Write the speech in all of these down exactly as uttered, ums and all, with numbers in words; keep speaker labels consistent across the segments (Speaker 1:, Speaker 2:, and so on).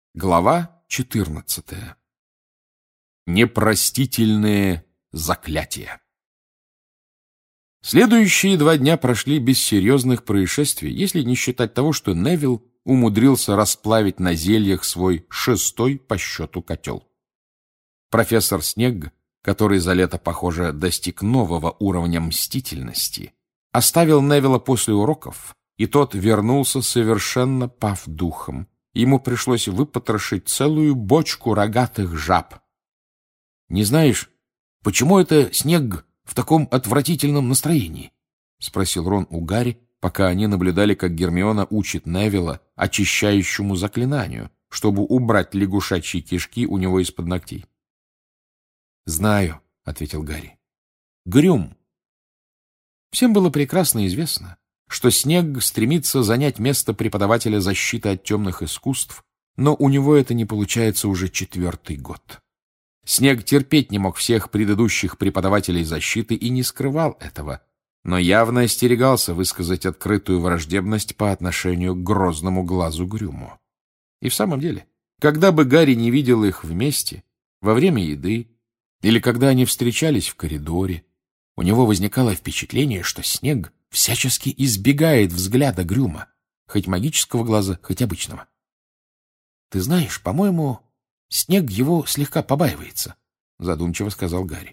Speaker 1: Глава четырнадцатая. Непростительные заклятия. Следующие два дня прошли без серьезных происшествий, если не считать того, что Невилл умудрился расплавить на зельях свой шестой по счету котел. Профессор Снегг, который за лето, похоже, достиг нового уровня мстительности, оставил Невилла после уроков, и тот вернулся совершенно пав духом. Ему пришлось выпотрошить целую бочку рогатых жаб. — Не знаешь, почему это Снегг в таком отвратительном настроении? — спросил Рон у Гарри, пока они наблюдали, как Гермиона учит Невилла очищающему заклинанию, чтобы убрать лягушачьи кишки у него из-под ногтей. — Знаю, — ответил Гарри. — Грюм. Всем было прекрасно известно, что Снегг стремится занять место преподавателя защиты от темных искусств, но у него это не получается уже четвертый год. Снегг терпеть не мог всех предыдущих преподавателей защиты и не скрывал этого, но явно остерегался высказать открытую враждебность по отношению к грозному глазу Грюму. И в самом деле, когда бы Гарри не видел их вместе, во время еды, или когда они встречались в коридоре, у него возникало впечатление, что Снегг всячески избегает взгляда Грюма, хоть магического глаза, хоть обычного. — Ты знаешь, по-моему, Снегг его слегка побаивается, — задумчиво сказал Гарри.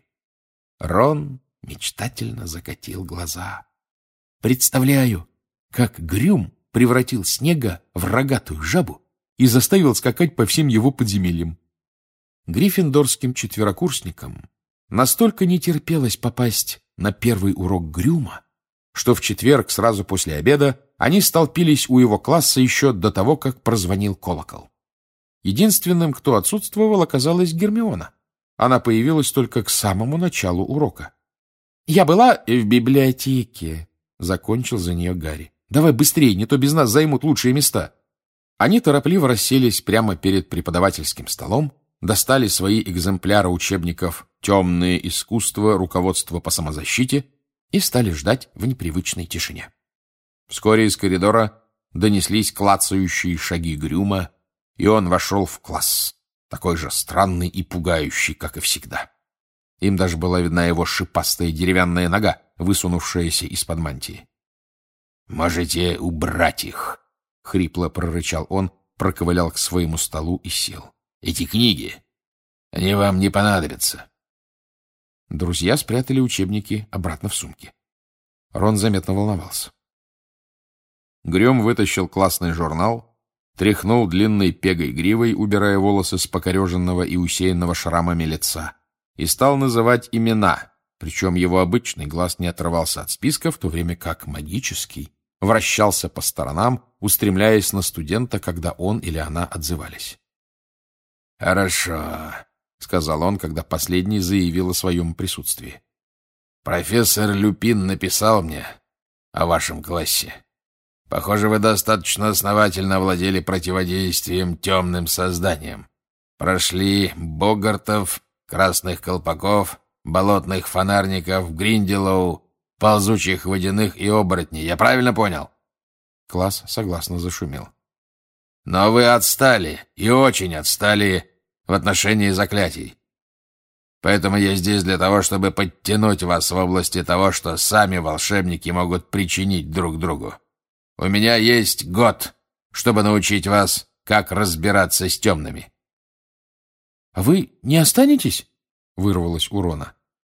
Speaker 1: Рон мечтательно закатил глаза. — Представляю, как Грюм превратил Снегга в рогатую жабу и заставил скакать по всем его подземельям. Гриффиндорским четверокурсникам настолько не терпелось попасть на первый урок Грюма, что в четверг сразу после обеда они столпились у его класса еще до того, как прозвонил колокол. Единственным, кто отсутствовал, оказалась Гермиона. Она появилась только к самому началу урока. — Я была в библиотеке, — закончил за нее Гарри. — Давай быстрее, не то без нас займут лучшие места. Они торопливо расселись прямо перед преподавательским столом, достали свои экземпляры учебников «Темные искусства. Руководство по самозащите» и стали ждать в непривычной тишине. Вскоре из коридора донеслись клацающие шаги Грюма, и он вошел в класс, такой же странный и пугающий, как и всегда. Им даже была видна его шипастая деревянная нога, высунувшаяся из-под мантии. — Можете убрать их, — хрипло прорычал он, проковылял к своему столу и сел. — Эти книги, они вам не понадобятся. Друзья спрятали учебники обратно в сумки. Рон заметно волновался. Грюм вытащил классный журнал, тряхнул длинной пегой гривой, убирая волосы с покореженного и усеянного шрамами лица, и стал называть имена, причем его обычный глаз не отрывался от списка, в то время как магический вращался по сторонам, устремляясь на студента, когда он или она отзывались. — Хорошо, — сказал он, когда последний заявил о своем присутствии. — Профессор Люпин написал мне о вашем классе. Похоже, вы достаточно основательно овладели противодействием темным созданиям. Прошли Богартов, Красных Колпаков, Болотных Фонарников, Гринделоу, Ползучих Водяных и Оборотней. Я правильно понял? Класс согласно зашумел. — Но вы отстали, и очень отстали в отношении заклятий. Поэтому я здесь для того, чтобы подтянуть вас в области того, что сами волшебники могут причинить друг другу. У меня есть год, чтобы научить вас, как разбираться с темными. — А вы не останетесь? — вырвалось у Рона.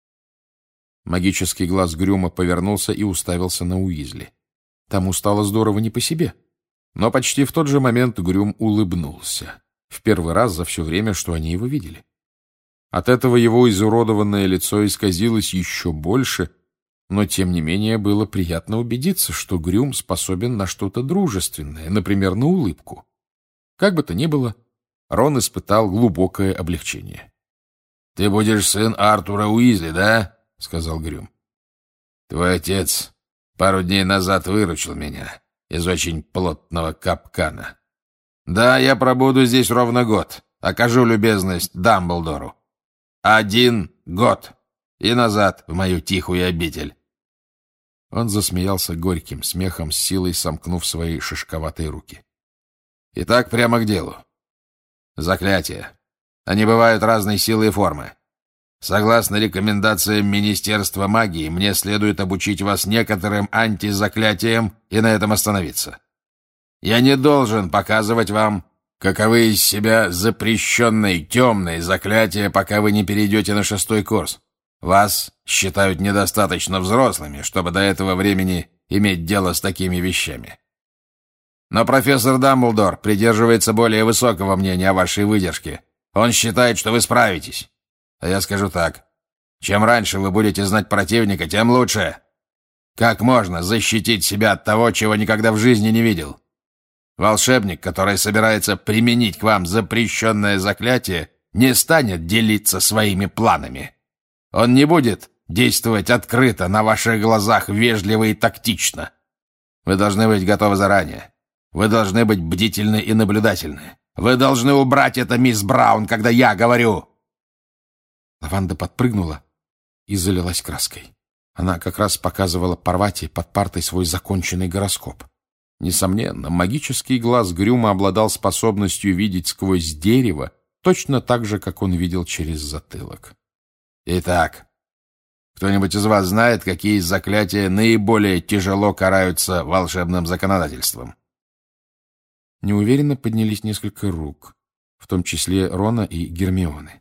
Speaker 1: Магический глаз Грюма повернулся и уставился на Уизли. Тому стало здорово не по себе. Но почти в тот же момент Грюм улыбнулся. В первый раз за все время, что они его видели. От этого его изуродованное лицо исказилось еще больше, но, тем не менее, было приятно убедиться, что Грюм способен на что-то дружественное, например, на улыбку. Как бы то ни было, Рон испытал глубокое облегчение. — Ты будешь сын Артура Уизли, да? — сказал Грюм. — Твой отец пару дней назад выручил меня из очень плотного капкана. Да, я пробуду здесь ровно год. Окажу любезность Дамблдору. Один год. И назад в мою тихую обитель. Он засмеялся горьким смехом, с силой сомкнув свои шишковатые руки. Итак, прямо к делу.
Speaker 2: Заклятия. Они бывают разной силы и формы. Согласно рекомендациям Министерства магии, мне следует обучить вас некоторым антизаклятиям и на этом остановиться. Я не должен показывать вам, каковы из себя запрещенные темные заклятия, пока вы не перейдете на шестой курс. Вас считают недостаточно взрослыми, чтобы до этого времени иметь дело с такими вещами. Но профессор Дамблдор придерживается более высокого мнения о вашей выдержке. Он считает, что вы справитесь. А я скажу так. Чем раньше вы будете знать противника, тем лучше. Как можно защитить себя от того, чего никогда в жизни не видел? Волшебник, который собирается применить к вам запрещенное заклятие, не станет делиться своими планами. Он не будет действовать открыто, на ваших глазах, вежливо и тактично. Вы должны быть готовы заранее. Вы должны быть бдительны и наблюдательны. Вы должны убрать это, мисс Браун, когда я говорю.
Speaker 1: Лаванда подпрыгнула и залилась краской. Она как раз показывала Парвати под партой свой законченный гороскоп. Несомненно, магический глаз Грюма обладал способностью видеть сквозь дерево, точно так же, как он видел через затылок.
Speaker 2: Итак, кто-нибудь из вас знает, какие из заклятия наиболее тяжело караются волшебным законодательством?
Speaker 1: Неуверенно поднялись несколько рук, в том числе Рона и Гермионы.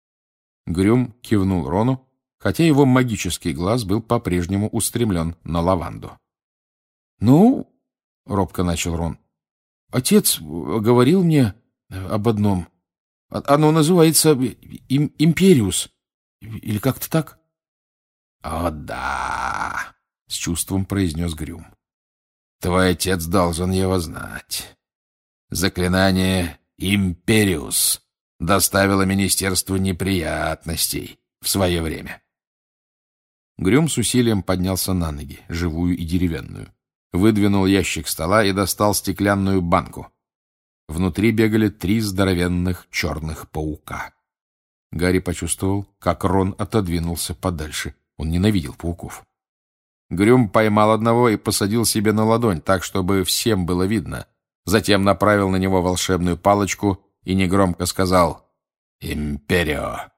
Speaker 1: Грюм кивнул Рону, хотя его магический глаз был по-прежнему устремлен на Лаванду. — Ну, — робко начал Рон, — отец говорил мне об одном. Оно называется им, Империус. Или как-то так?
Speaker 2: — О, да, — с чувством произнес Грюм. — Твой отец должен его знать. Заклинание «Империус» доставило министерству неприятностей в свое время.
Speaker 1: Грюм с усилием поднялся на ноги, живую и деревянную, выдвинул ящик стола и достал стеклянную банку. Внутри бегали три здоровенных черных паука. Гарри почувствовал, как Рон отодвинулся подальше. Он ненавидел пауков. Грюм поймал одного и посадил себе на ладонь, так, чтобы всем было видно. Затем направил на него волшебную палочку и негромко сказал «Империо».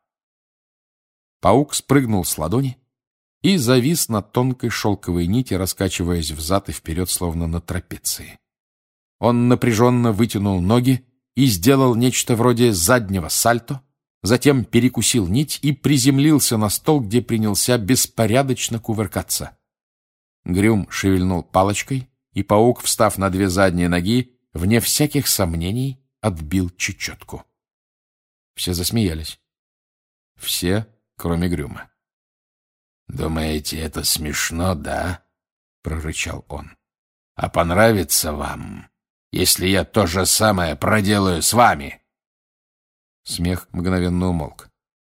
Speaker 1: Паук спрыгнул с ладони и завис на тонкой шелковой нити, раскачиваясь взад и вперед, словно на трапеции. Он напряженно вытянул ноги и сделал нечто вроде заднего сальто, затем перекусил нить и приземлился на стол, где принялся беспорядочно кувыркаться. Грюм шевельнул палочкой, и паук, встав на две задние ноги, вне всяких сомнений отбил чечетку. Все засмеялись. Все, кроме Грюма.
Speaker 2: «Думаете, это смешно, да?» — прорычал он. «А понравится вам, если я то же самое проделаю с вами?»
Speaker 1: Смех мгновенно умолк.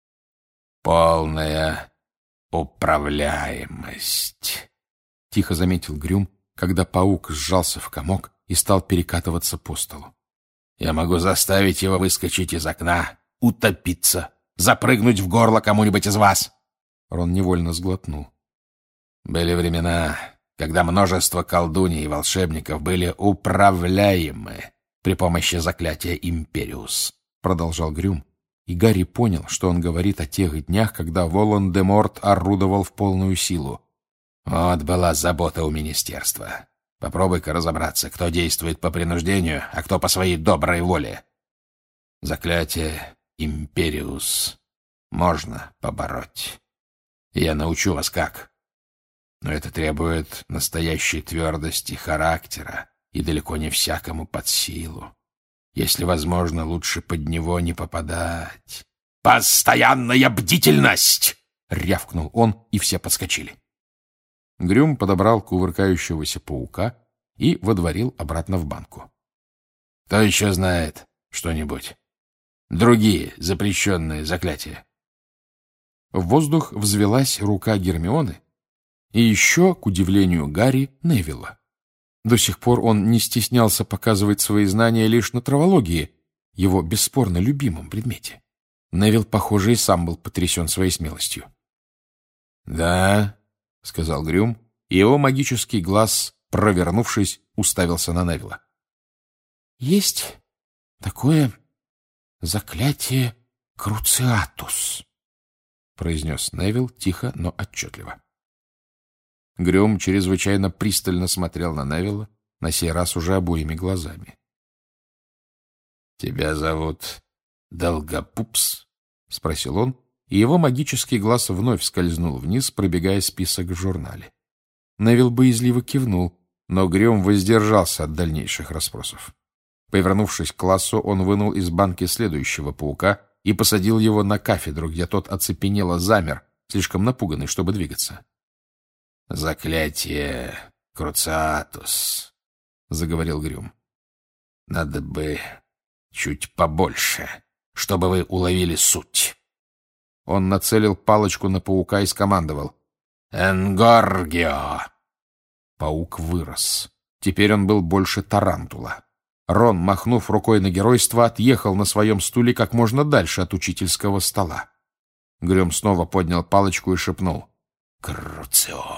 Speaker 2: «Полная управляемость», — тихо заметил Грюм, когда паук сжался в комок и стал перекатываться по столу. «Я могу заставить его выскочить из окна, утопиться, запрыгнуть в горло кому-нибудь из вас».
Speaker 1: Рон невольно сглотнул.
Speaker 2: «Были времена, когда множество колдуней и волшебников были управляемы при помощи заклятия «Империус»,
Speaker 1: — продолжал Грюм, и Гарри понял, что он говорит о тех днях, когда Волан-де-Морт орудовал в полную силу.
Speaker 2: Вот была забота у министерства. Попробуй-ка разобраться, кто действует по принуждению, а кто по своей доброй воле. Заклятие «Империус» можно побороть. Я научу вас как. Но это требует настоящей твердости характера и далеко не всякому под силу. Если возможно, лучше под него не попадать. «Постоянная бдительность!» — рявкнул он, и все подскочили.
Speaker 1: Грюм подобрал кувыркающегося паука и водворил обратно в банку.
Speaker 2: «Кто еще знает что-нибудь? Другие запрещенные заклятия?»
Speaker 1: В воздух взвелась рука Гермионы и еще, к удивлению Гарри, Невилла. До сих пор он не стеснялся показывать свои знания лишь на травологии, его бесспорно любимом предмете. Невилл, похоже, и сам был потрясен своей смелостью.
Speaker 2: «Да», — сказал Грюм, и его магический глаз, провернувшись, уставился на Невилла.
Speaker 1: «Есть такое заклятие Круциатус, — произнес Невилл тихо, но отчетливо. Грюм чрезвычайно пристально смотрел на Невилла, на сей раз уже обоими глазами. — Тебя зовут Долгопупс? — спросил он, и его магический глаз вновь скользнул вниз, пробегая список в журнале. Невилл боязливо кивнул, но Грюм воздержался от дальнейших расспросов. Повернувшись к классу, он вынул из банки следующего паука и посадил его на кафедру, где тот оцепенело замер, слишком напуганный, чтобы двигаться. — Заклятие Круциатус, — заговорил Грюм. — Надо бы чуть побольше, чтобы вы уловили суть. Он нацелил палочку на паука и скомандовал: «Энгоргио!» Паук вырос. Теперь он был больше тарантула. Рон, махнув рукой на геройство, отъехал на своем стуле как можно дальше от учительского стола. Грюм снова поднял палочку и шепнул: «Круцио!»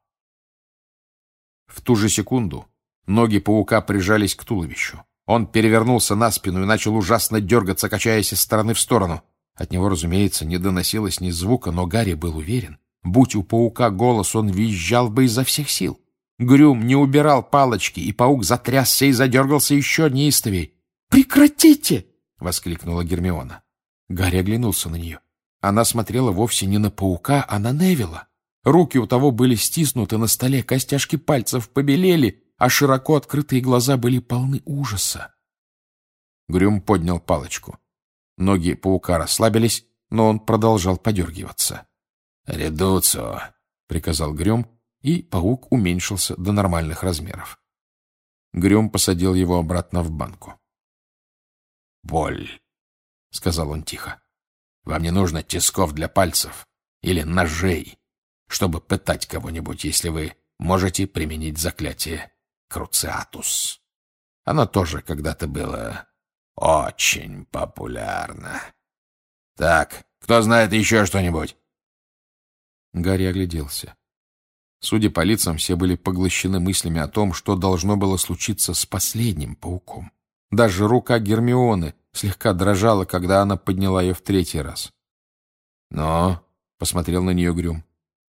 Speaker 1: В ту же секунду ноги паука прижались к туловищу. Он перевернулся на спину и начал ужасно дергаться, качаясь из стороны в сторону. От него, разумеется, не доносилось ни звука, но Гарри был уверен. Будь у паука голос, он визжал бы изо всех сил. Грюм не убирал палочки, и паук затрясся и задергался еще неистовей. «Прекратите!» — воскликнула Гермиона. Гарри оглянулся на нее. Она смотрела вовсе не на паука, а на Невилла. Руки у того были стиснуты на столе, костяшки пальцев побелели, а широко открытые глаза были полны ужаса. Грюм поднял палочку. Ноги паука расслабились, но он продолжал подергиваться. «Редуцио», — приказал Грюм, и паук уменьшился до нормальных размеров. Грюм посадил его обратно в банку. «Боль», — сказал он тихо. «Вам не нужно тисков для пальцев или ножей, чтобы пытать кого-нибудь, если вы можете применить заклятие Круциатус. Оно тоже когда-то было очень популярно. Так, кто знает еще что-нибудь?» Гарри огляделся. Судя по лицам, все были поглощены мыслями о том, что должно было случиться с последним пауком. Даже рука Гермионы слегка дрожала, когда она подняла ее в третий раз. «Но», — посмотрел на нее Грюм.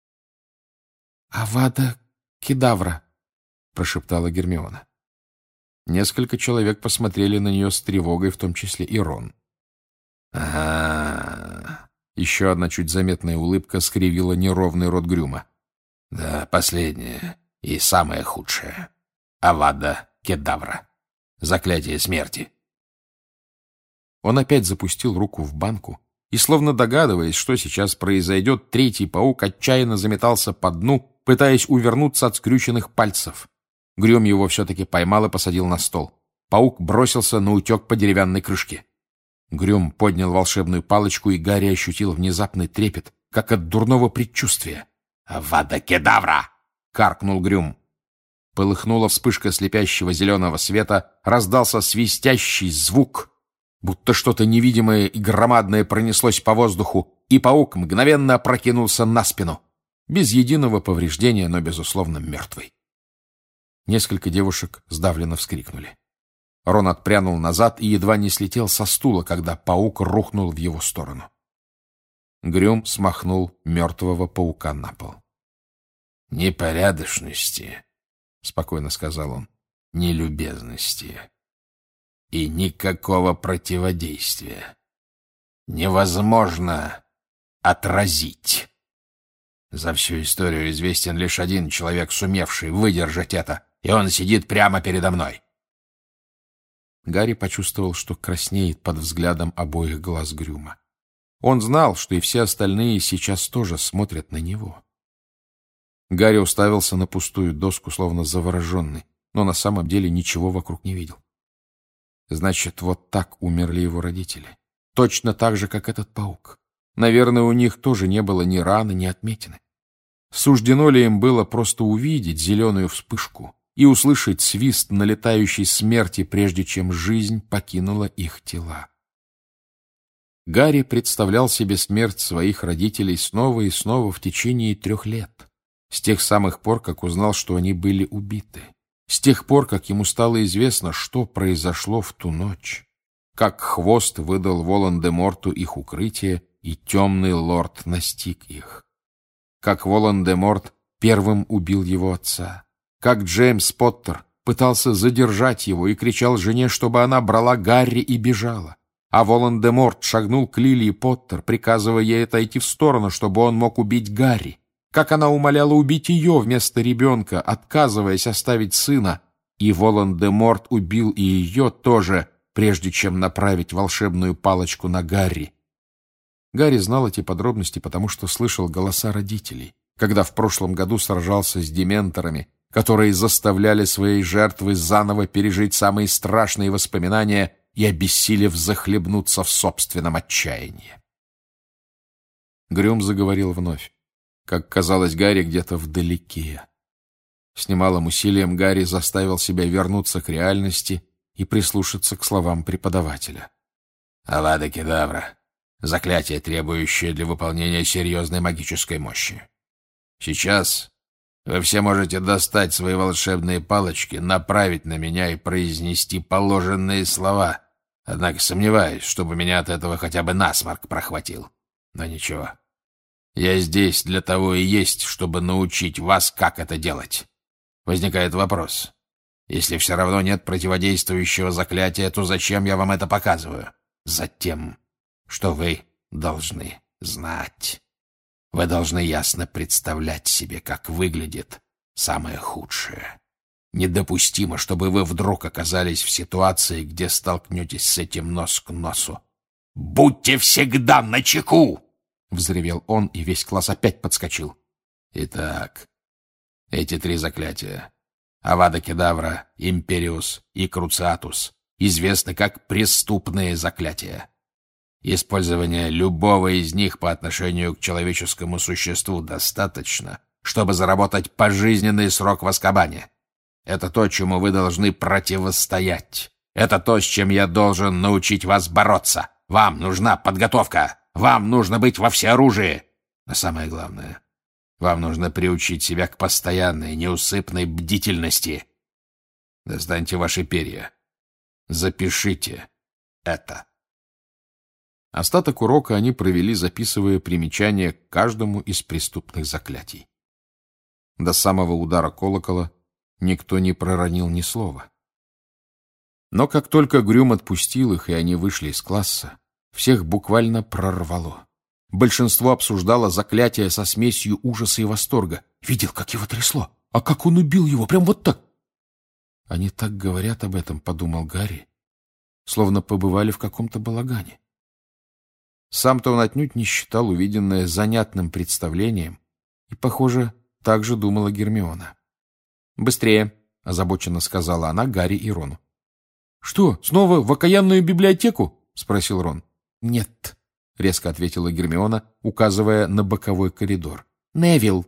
Speaker 1: «Авада Кедавра», — прошептала Гермиона. Несколько человек посмотрели на нее с тревогой, в том числе и Рон. «Ага». Еще одна чуть заметная улыбка скривила неровный рот Грюма. «Да, последнее и самое худшее. Авада Кедавра. Заклятие смерти». Он опять запустил руку в банку, и, словно догадываясь, что сейчас произойдет, третий паук отчаянно заметался по дну, пытаясь увернуться от скрюченных пальцев. Грюм его все-таки поймал и посадил на стол. Паук бросился на утек по деревянной крышке. Грюм поднял волшебную палочку, и Гарри ощутил внезапный трепет, как от дурного предчувствия. «Авада Кедавра!» — каркнул Грюм. Полыхнула вспышка слепящего зеленого света, раздался свистящий звук, будто что-то невидимое и громадное пронеслось по воздуху, и паук мгновенно опрокинулся на спину. Без единого повреждения, но, безусловно, мертвый. Несколько девушек сдавленно вскрикнули. Рон отпрянул назад и едва не слетел со стула, когда паук рухнул в его сторону. Грюм смахнул мертвого паука на пол. «Непорядочности», — спокойно сказал он, — «нелюбезности и никакого противодействия. Невозможно отразить. За всю историю известен лишь один человек, сумевший выдержать это, и он сидит прямо передо мной». Гарри почувствовал, что краснеет под взглядом обоих глаз Грюма. Он знал, что и все остальные сейчас тоже смотрят на него. Гарри уставился на пустую доску, словно завороженный, но на самом деле ничего вокруг не видел. Значит, вот так умерли его родители. Точно так же, как этот паук. Наверное, у них тоже не было ни раны, ни отметины. Суждено ли им было просто увидеть зеленую вспышку и услышать свист налетающей смерти, прежде чем жизнь покинула их тела? Гарри представлял себе смерть своих родителей снова и снова в течение трех лет, с тех самых пор, как узнал, что они были убиты, с тех пор, как ему стало известно, что произошло в ту ночь, как хвост выдал Волан-де-Морту их укрытие, и темный лорд настиг их. Как Волан-де-Морт первым убил его отца. Как Джеймс Поттер пытался задержать его и кричал жене, чтобы она брала Гарри и бежала. А Волан-де-Морт шагнул к Лилии Поттер, приказывая ей отойти в сторону, чтобы он мог убить Гарри. Как она умоляла убить ее вместо ребенка, отказываясь оставить сына. И Волан-де-Морт убил и ее тоже, прежде чем направить волшебную палочку на Гарри. Гарри знал эти подробности, потому что слышал голоса родителей, когда в прошлом году сражался с дементорами, которые заставляли свои жертвы заново пережить самые страшные воспоминания и, обессилев, захлебнуться в собственном отчаянии. Грюм заговорил вновь, как казалось Гарри где-то вдалеке. С немалым усилием Гарри заставил себя вернуться к реальности и прислушаться к словам преподавателя.
Speaker 2: «Авада Кедавра. Заклятие, требующее для выполнения серьезной магической мощи. Сейчас вы все можете достать свои волшебные палочки, направить на меня и произнести положенные слова. Однако сомневаюсь, чтобы меня от этого хотя бы насморк прохватил. Но ничего. Я здесь для того и есть, чтобы научить вас, как это делать. Возникает вопрос. Если все равно нет противодействующего заклятия, то зачем я вам это показываю? Затем, что вы должны знать. Вы должны ясно представлять себе, как выглядит самое худшее. Недопустимо, чтобы вы вдруг оказались в ситуации, где столкнетесь с этим нос к носу. «Будьте всегда начеку!» — взревел он, и весь класс опять подскочил. Итак, эти три заклятия — Авада Кедавра, Империус и Круциатус — известны как преступные заклятия. Использование любого из них по отношению к человеческому существу достаточно, чтобы заработать пожизненный срок в Азкабане. Это то, чему вы должны противостоять. Это то, с чем я должен научить вас бороться. Вам нужна подготовка. Вам нужно быть во всеоружии. Но самое главное, вам нужно приучить себя к постоянной, неусыпной бдительности. Достаньте ваши перья. Запишите это.
Speaker 1: Остаток урока они провели, записывая примечания к каждому из преступных заклятий. До самого удара колокола никто не проронил ни слова. Но как только Грюм отпустил их, и они вышли из класса, всех буквально прорвало. Большинство обсуждало заклятие со смесью ужаса и восторга. Видел, как его трясло? А как он убил его? Прям вот так! Они так говорят об этом, — подумал Гарри, словно побывали в каком-то балагане. Сам-то он отнюдь не считал увиденное занятным представлением, и, похоже, так же думала Гермиона. «Быстрее!» — озабоченно сказала она Гарри и Рону. «Что, снова в окаянную библиотеку?» — спросил Рон. «Нет», — резко ответила Гермиона, указывая на боковой коридор. «Невилл».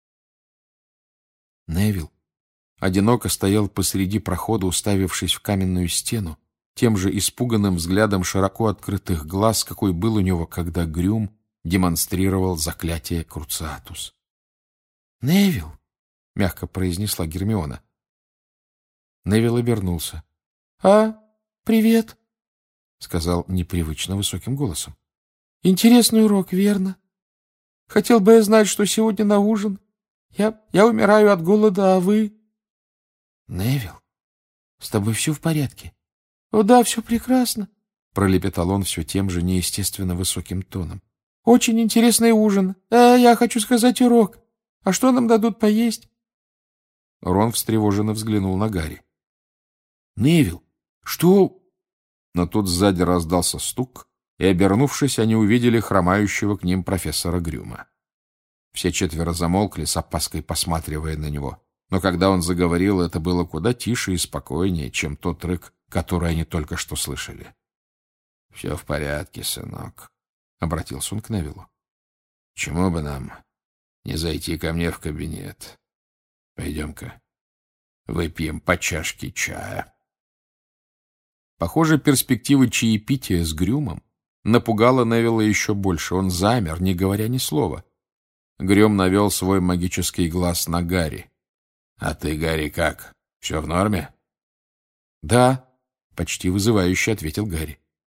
Speaker 1: Невилл одиноко стоял посреди прохода, уставившись в каменную стену, тем же испуганным взглядом широко открытых глаз, какой был у него, когда Грюм демонстрировал заклятие Круциатус. «Невилл», — мягко произнесла Гермиона. Невилл обернулся. «А, привет», — сказал непривычно высоким голосом. «Интересный урок, верно? Хотел бы я знать, что сегодня на ужин. Я, я умираю от голода, а вы...» «Невилл, с тобой все в порядке?» «О, да, все прекрасно», — пролепетал он все тем же неестественно высоким тоном. «Очень интересный ужин. А я хочу сказать урок. А что нам дадут поесть?» Рон встревоженно взглянул на Гарри. «Невилл, что...» Но тут сзади раздался стук, и, обернувшись, они увидели хромающего к ним профессора Грюма. Все четверо замолкли, с опаской посматривая на него. Но когда он заговорил, это было куда тише и спокойнее, чем тот рык, который они только что слышали. — Все в порядке, сынок, — обратился он к Невиллу. — Чему бы нам не зайти ко мне в кабинет? Пойдем-ка, выпьем по чашке чая. Похоже, перспектива чаепития с Грюмом напугала Невилла еще больше. Он замер, не говоря ни слова. Грюм навел свой магический глаз на Гарри. — А ты, Гарри, как? Все в норме? — Да, — почти вызывающе ответил Гарри.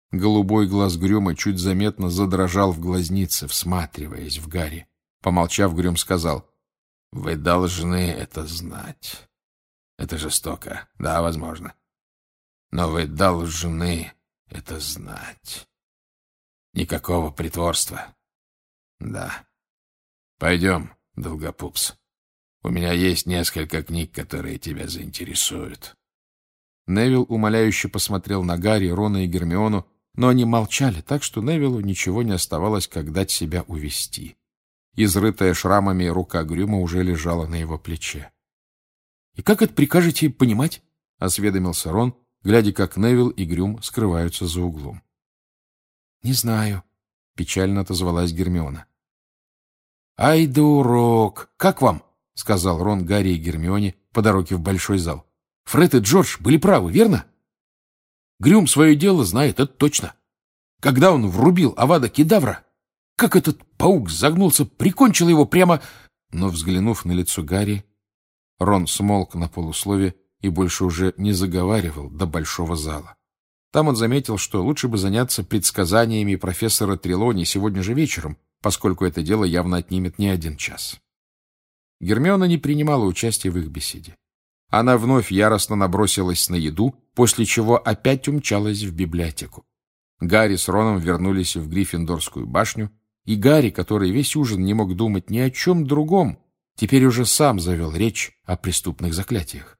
Speaker 1: Голубой глаз Грюма чуть заметно задрожал в глазнице, всматриваясь в Гарри. Помолчав, Грюм сказал: «Вы должны это знать. Это жестоко, да, возможно. Но вы должны это знать. Никакого притворства. Да. Пойдем, Долгопупс. У меня есть несколько книг, которые тебя заинтересуют». Невилл умоляюще посмотрел на Гарри, Рона и Гермиону, но они молчали, так что Невиллу ничего не оставалось, как дать себя увести. Изрытая шрамами рука Грюма уже лежала на его плече. — И как это прикажете понимать? — осведомился Рон, глядя, как Невилл и Грюм скрываются за углом. — Не знаю, — печально отозвалась Гермиона. — Ай да урок! Как вам? — сказал Рон Гарри и Гермионе по дороге в большой зал. — Фред и Джордж были правы, верно? Грюм свое дело знает, это точно. Когда он врубил Авада Кедавра, как этот паук загнулся, прикончил его прямо... Но, взглянув на лицо Гарри, Рон смолк на полуслове и больше уже не заговаривал до большого зала. Там он заметил, что лучше бы заняться предсказаниями профессора Трелони сегодня же вечером, поскольку это дело явно отнимет не один час. Гермиона не принимала участия в их беседе. Она вновь яростно набросилась на еду, после чего опять умчалась в библиотеку. Гарри с Роном вернулись в Гриффиндорскую башню, и Гарри, который весь ужин не мог думать ни о чем другом, теперь уже сам завел речь о преступных заклятиях.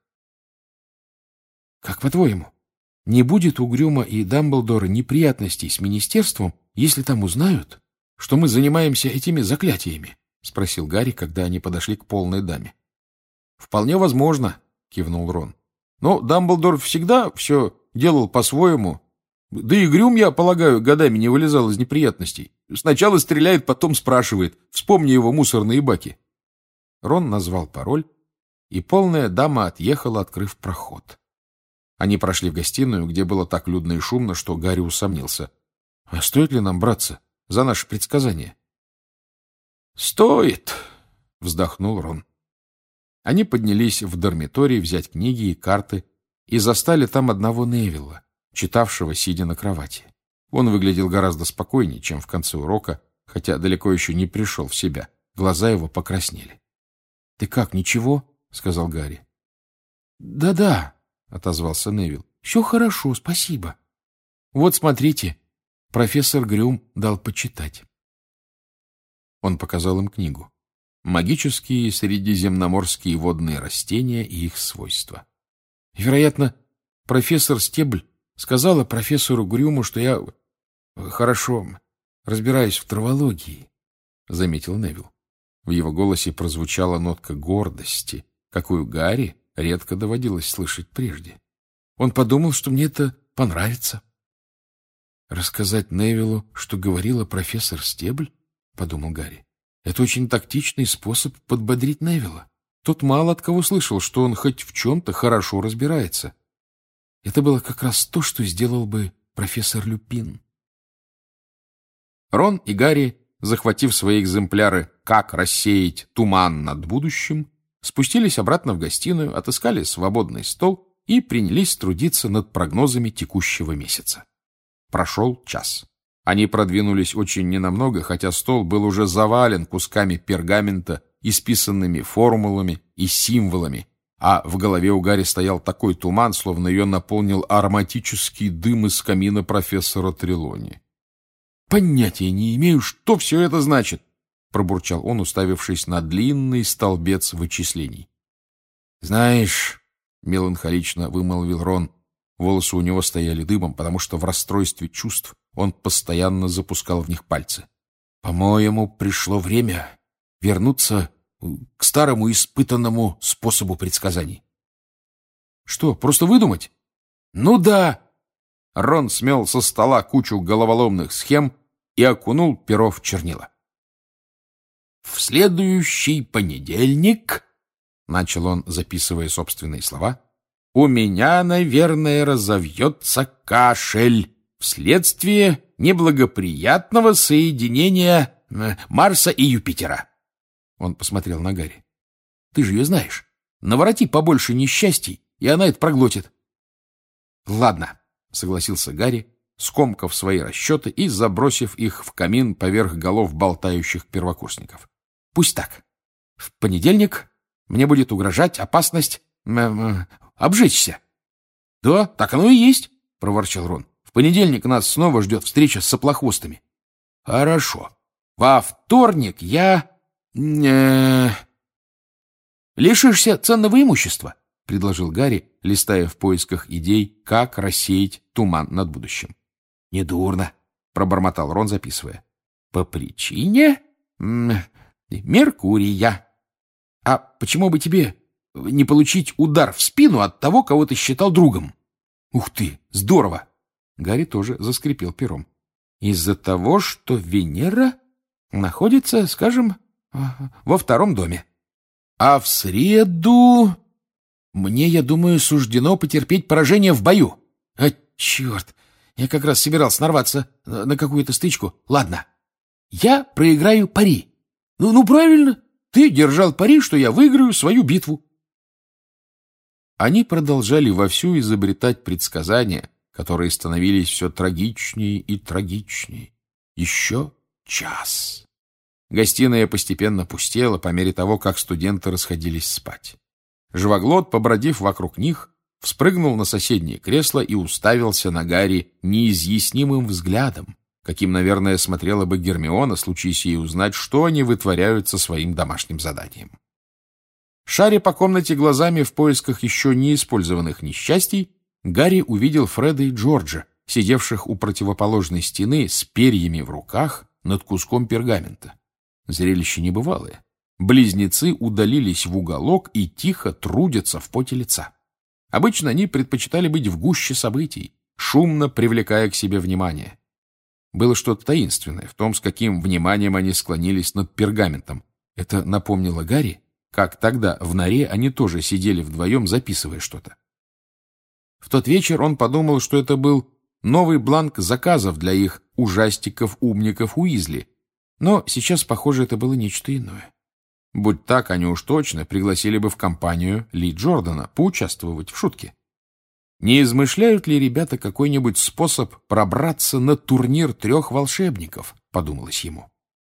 Speaker 1: «Как по-твоему, не будет у Грюма и Дамблдора неприятностей с министерством, если там узнают, что мы занимаемся этими заклятиями?» — спросил Гарри, когда они подошли к полной даме. «Вполне возможно», — кивнул Рон. «Но Дамблдор всегда все делал по-своему. Да и Грюм, я полагаю, годами не вылезал из неприятностей. Сначала стреляет, потом спрашивает. Вспомни его мусорные баки». Рон назвал пароль, и полная дама отъехала, открыв проход. Они прошли в гостиную, где было так людно и шумно, что Гарри усомнился. «А стоит ли нам браться за наше предсказание?» «Стоит», — вздохнул Рон. Они поднялись в дармиторий взять книги и карты и застали там одного Невилла, читавшего, сидя на кровати. Он выглядел гораздо спокойнее, чем в конце урока, хотя далеко еще не пришел в себя. Глаза его покраснели. — Ты как, ничего? — сказал Гарри. «Да — Да-да, — отозвался Невилл. — Все хорошо, спасибо. Вот смотрите, профессор Грюм дал почитать. Он показал им книгу. «Магические средиземноморские водные растения и их свойства». Вероятно, профессор Стебль сказала профессору Грюму, что я хорошо разбираюсь в травологии, — заметил Невилл. В его голосе прозвучала нотка гордости, какую Гарри редко доводилось слышать прежде. Он подумал, что мне это понравится. «Рассказать Невиллу, что говорила профессор Стебль?» — подумал Гарри. «Это очень тактичный способ подбодрить Невилла. Тот мало от кого слышал, что он хоть в чем-то хорошо разбирается. Это было как раз то, что сделал бы профессор Люпин». Рон и Гарри, захватив свои экземпляры «Как рассеять туман над будущим», спустились обратно в гостиную, отыскали свободный стол и принялись трудиться над прогнозами текущего месяца. Прошел час. Они продвинулись очень ненамного, хотя стол был уже завален кусками пергамента, исписанными формулами и символами, а в голове у Гарри стоял такой туман, словно ее наполнил ароматический дым из камина профессора Трелони. «Понятия не имею, что все это значит», — пробурчал он, уставившись на длинный столбец вычислений. «Знаешь», — меланхолично вымолвил Рон, волосы у него стояли дыбом, потому что в расстройстве чувств он постоянно запускал в них пальцы. «По-моему, пришло время вернуться к старому испытанному способу предсказаний». «Что, просто выдумать?» «Ну да!» Рон смел со стола кучу головоломных схем и окунул перо в чернила. «В следующий понедельник, — начал он, записывая собственные слова, — у меня, наверное, разовьется кашель вследствие неблагоприятного соединения Марса и Юпитера». Он посмотрел на Гарри. «Ты же ее знаешь. Навороти побольше несчастий, и она это проглотит». «Ладно», — согласился Гарри, скомкав свои расчеты и забросив их в камин поверх голов болтающих первокурсников. Пусть так. В понедельник мне будет угрожать опасность э, э, обжечься. — Да, так оно и есть, — проворчал Рон. — В понедельник нас снова ждет встреча с соплохвостами. — Хорошо. Во вторник я... Э, лишишься ценного имущества, — предложил Гарри, листая в поисках идей, как рассеять туман над будущим. — Недурно, — пробормотал Рон, записывая. — По причине м- Меркурия. А почему бы тебе не получить удар в спину от того, кого ты считал другом? — Ух ты, здорово! Гарри тоже заскрипел пером. — Из-за того, что Венера находится, скажем, во втором доме. А в среду мне, я думаю, суждено потерпеть поражение в бою. А, черт! Я как раз собирался нарваться на какую-то стычку. Ладно, я проиграю пари. Ну, ну, правильно, ты держал пари, что я выиграю свою битву. Они продолжали вовсю изобретать предсказания, которые становились все трагичнее и трагичнее. Еще час. Гостиная постепенно пустела по мере того, как студенты расходились спать. Живоглот, побродив вокруг них, вспрыгнул на соседнее кресло и уставился на Гарри неизъяснимым взглядом, каким, наверное, смотрела бы Гермиона, случись ей узнать, что они вытворяют со своим домашним заданием. Шаря по комнате глазами в поисках еще неиспользованных несчастий, Гарри увидел Фреда и Джорджа, сидевших у противоположной стены с перьями в руках над куском пергамента. Зрелище небывалое. Близнецы удалились в уголок и тихо трудятся в поте лица. Обычно они предпочитали быть в гуще событий, шумно привлекая к себе внимание. Было что-то таинственное в том, с каким вниманием они склонились над пергаментом. Это напомнило Гарри, как тогда в норе они тоже сидели вдвоем, записывая что-то. В тот вечер он подумал, что это был новый бланк заказов для их ужастиков-умников Уизли, но сейчас, похоже, это было нечто иное. Будь так, они уж точно пригласили бы в компанию Ли Джордана поучаствовать в шутке. Не измышляют ли ребята какой-нибудь способ пробраться на турнир трех волшебников, подумалось ему.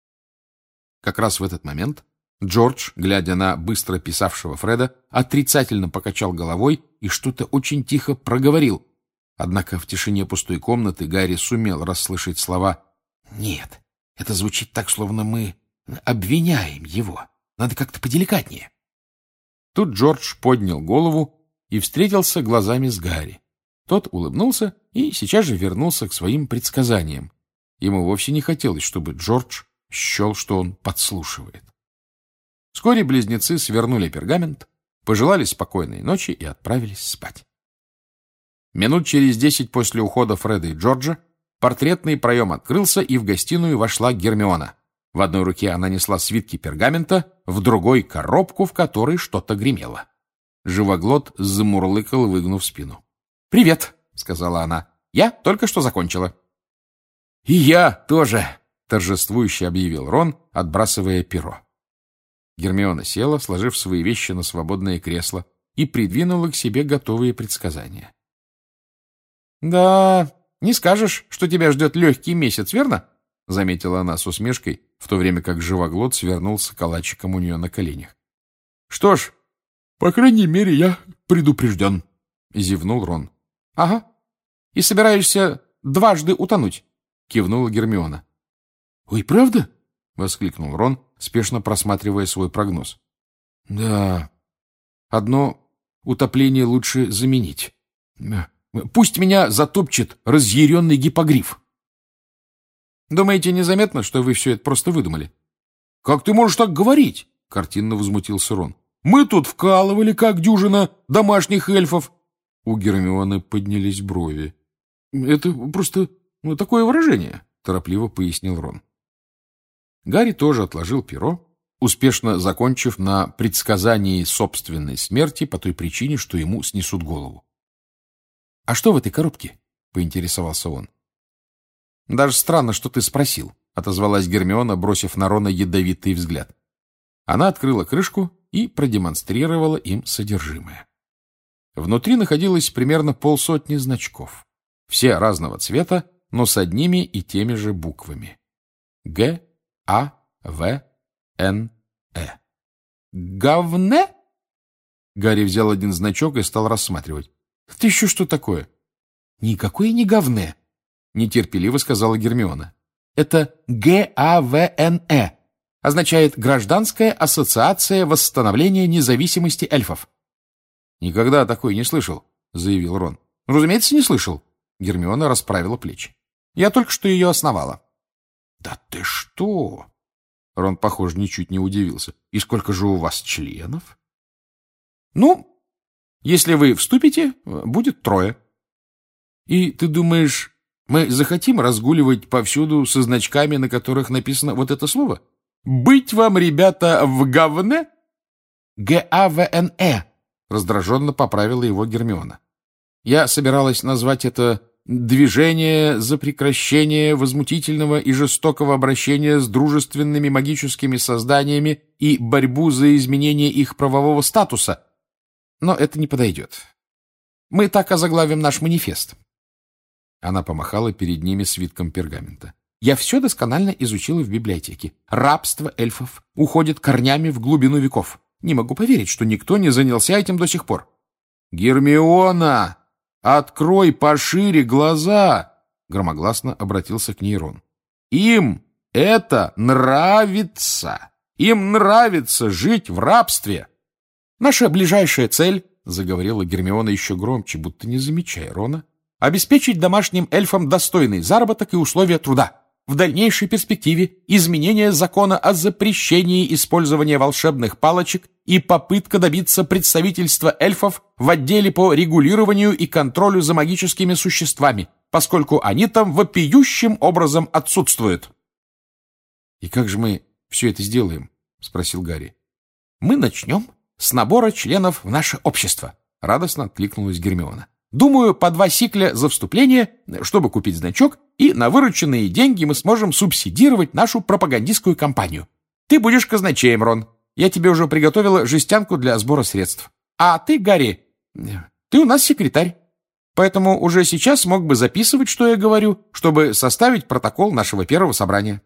Speaker 1: Как раз в этот момент Джордж, глядя на быстро писавшего Фреда, отрицательно покачал головой и что-то очень тихо проговорил. Однако в тишине пустой комнаты Гарри сумел расслышать слова «Нет, это звучит так, словно мы обвиняем его. Надо как-то поделикатнее». Тут Джордж поднял голову и встретился глазами с Гарри. Тот улыбнулся и сейчас же вернулся к своим предсказаниям. Ему вовсе не хотелось, чтобы Джордж счел, что он подслушивает. Вскоре близнецы свернули пергамент, пожелали спокойной ночи и отправились спать. Минут через десять после ухода Фреда и Джорджа портретный проем открылся, и в гостиную вошла Гермиона. В одной руке она несла свитки пергамента, в другой — коробку, в которой что-то гремело. Живоглот замурлыкал, выгнув спину. «Привет», — сказала она, — «я только что закончила». «И я тоже», — торжествующе объявил Рон, отбрасывая перо. Гермиона села, сложив свои вещи на свободное кресло, и придвинула к себе готовые предсказания. «Да, не скажешь, что тебя ждет легкий месяц, верно?» — заметила она с усмешкой, в то время как живоглот свернулся калачиком у нее на коленях. «Что ж, по крайней мере, я предупрежден», — зевнул Рон. «Ага. И собираешься дважды утонуть?» — кивнула Гермиона. «Ой, правда?» — воскликнул Рон, спешно просматривая свой прогноз. «Да, одно утопление лучше заменить. Пусть меня затопчет разъяренный гиппогриф». «Думаете, незаметно, что вы все это просто выдумали?» «Как ты можешь так говорить?» — картинно возмутился Рон. «Мы тут вкалывали, как дюжина домашних эльфов». У Гермионы поднялись брови. «Это просто ну, такое выражение», — торопливо пояснил Рон. Гарри тоже отложил перо, успешно закончив на предсказании собственной смерти по той причине, что ему снесут голову. «А что в этой коробке?» — поинтересовался он. «Даже странно, что ты спросил», — отозвалась Гермиона, бросив на Рона ядовитый взгляд. Она открыла крышку и продемонстрировала им содержимое. Внутри находилось примерно полсотни значков. Все разного цвета но с одними и теми же буквами. Г, А, В, Н, Э. «Говне?» Гарри взял один значок и стал рассматривать. «Это еще что такое?» «Никакое не говне», — нетерпеливо сказала Гермиона. «Это Г А В Н Э. Означает «Гражданская ассоциация восстановления независимости эльфов». «Никогда такой не слышал», — заявил Рон. «Разумеется, не слышал». Гермиона расправила плечи. «Я только что ее основала». «Да ты что?» Рон, похоже, ничуть не удивился. «И сколько же у вас членов?» «Ну, если вы вступите, будет трое». «И ты думаешь, мы захотим разгуливать повсюду со значками, на которых написано вот это слово? Быть вам, ребята, в говне?» «Г А В Н Э», — раздраженно поправила его Гермиона. «Я собиралась назвать это «Движение за прекращение возмутительного и жестокого обращения с дружественными магическими созданиями и борьбу за изменение их правового статуса». Но это не подойдет. Мы так озаглавим наш манифест. Она помахала перед ними свитком пергамента. Я все досконально изучила в библиотеке. Рабство эльфов уходит корнями в глубину веков. Не могу поверить, что никто не занялся этим до сих пор. «Гермиона, открой пошире глаза!» Громогласно обратился к ней Рон. «Им это нравится! Им нравится жить в рабстве!» «Наша ближайшая цель, — заговорила Гермиона еще громче, будто не замечая Рона, — обеспечить домашним эльфам достойный заработок и условия труда. В дальнейшей перспективе изменение закона о запрещении использования волшебных палочек и попытка добиться представительства эльфов в отделе по регулированию и контролю за магическими существами, поскольку они там вопиющим образом отсутствуют». «И как же мы все это сделаем?» — спросил Гарри. «Мы начнем с набора членов в наше общество», — радостно откликнулась Гермиона. «Думаю, по два сикля за вступление, чтобы купить значок, и на вырученные деньги мы сможем субсидировать нашу пропагандистскую кампанию. Ты будешь казначеем, Рон. Я тебе уже приготовила жестянку для сбора средств. А ты, Гарри, ты у нас секретарь. Поэтому уже сейчас мог бы записывать, что я говорю, чтобы составить протокол нашего первого собрания».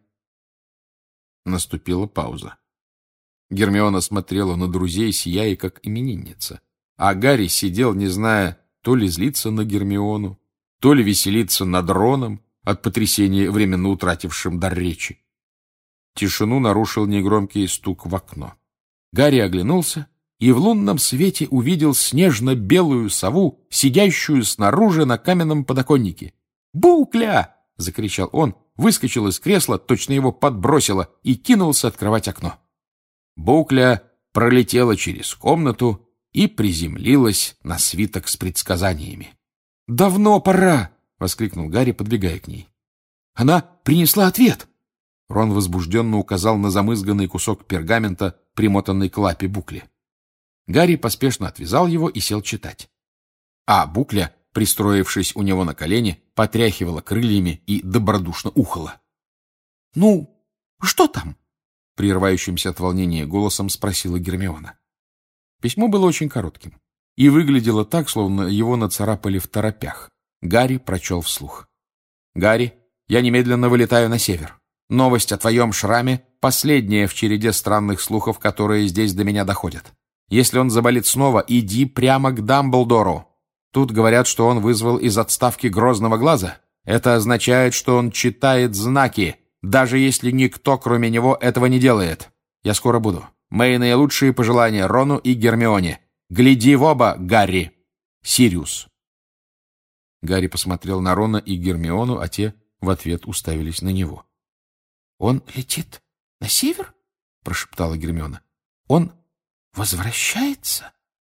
Speaker 1: Наступила пауза. Гермиона смотрела на друзей, сияя как именинница. А Гарри сидел, не зная, то ли злиться на Гермиону, то ли веселиться над Роном от потрясения, временно утратившим дар речи. Тишину нарушил негромкий стук в окно. Гарри оглянулся и в лунном свете увидел снежно-белую сову, сидящую снаружи на каменном подоконнике. «Букля!» — закричал он, выскочил из кресла, точно его подбросило, и кинулся открывать окно. Букля пролетела через комнату и приземлилась на свиток с предсказаниями. «Давно пора!» — воскликнул Гарри, подбегая к ней. «Она принесла ответ!» Рон возбужденно указал на замызганный кусок пергамента, примотанный к лапе Букли. Гарри поспешно отвязал его и сел читать. А Букля, пристроившись у него на колени, потряхивала крыльями и добродушно ухала. «Ну, что там?» — прерывающимся от волнения голосом спросила Гермиона. Письмо было очень коротким и выглядело так, словно его нацарапали в торопях. Гарри прочел вслух. «Гарри, я немедленно вылетаю на север. Новость о твоем шраме — последняя в череде странных слухов, которые здесь до меня доходят. Если он заболит снова, иди прямо к Дамблдору. Тут говорят, что он вызвал из отставки Грозного Глаза. Это означает, что он читает знаки, даже если никто, кроме него, этого не делает. Я скоро буду. Мои наилучшие пожелания Рону и Гермионе. Гляди в оба, Гарри. Сириус». Гарри посмотрел на Рона и Гермиону, а те в ответ уставились на него. «Он летит на север?» — прошептала Гермиона. «Он возвращается?»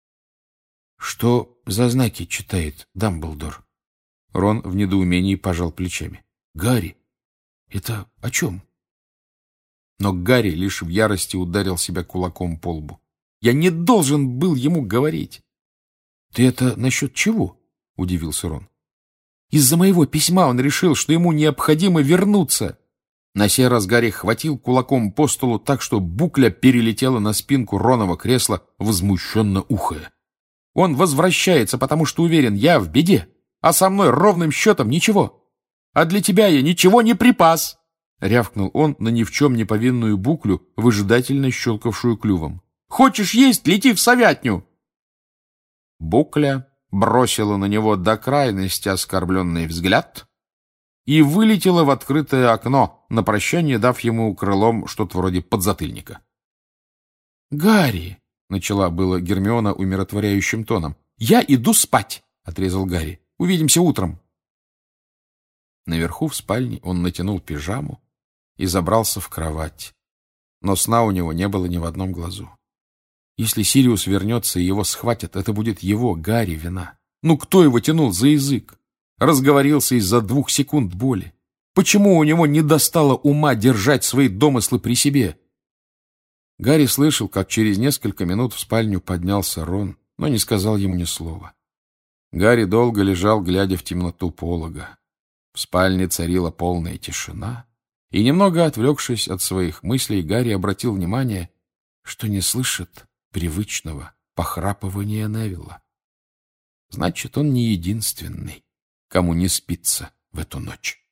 Speaker 1: «Что за знаки читает Дамблдор?» Рон в недоумении пожал плечами. «Гарри, это о чем?» Но Гарри лишь в ярости ударил себя кулаком по лбу. «Я не должен был ему говорить!» «Ты это насчет чего?» — удивился Рон. «Из-за моего письма он решил, что ему необходимо вернуться!» На сей раз Гарри хватил кулаком по столу так, что Букля перелетела на спинку Ронова кресла, возмущенно ухая. «Он возвращается, потому что уверен, я в беде, а со мной ровным счетом ничего. а для тебя я ничего не припас!» — рявкнул он на ни в чем не повинную буклю, выжидательно щелкавшую клювом. «Хочешь есть — лети в совятню!» Букля бросила на него до крайности оскорбленный взгляд и вылетела в открытое окно, на прощание дав ему крылом что-то вроде подзатыльника. «Гарри!» — начала было Гермиона умиротворяющим тоном. «Я иду спать!» — отрезал Гарри. «Увидимся утром!» Наверху в спальне он натянул пижаму и забрался в кровать. Но сна у него не было ни в одном глазу. Если Сириус вернется и его схватят, это будет его, Гарри, вина. Ну кто его тянул за язык? Разговорился из-за двух секунд боли. Почему у него не достало ума держать свои домыслы при себе? Гарри слышал, как через несколько минут в спальню поднялся Рон, но не сказал ему ни слова. Гарри долго лежал, глядя в темноту полога. В спальне царила полная тишина, и, немного отвлекшись от своих мыслей, Гарри обратил внимание, что не слышит привычного похрапывания Невилла. Значит, он не единственный, кому не спится в эту ночь.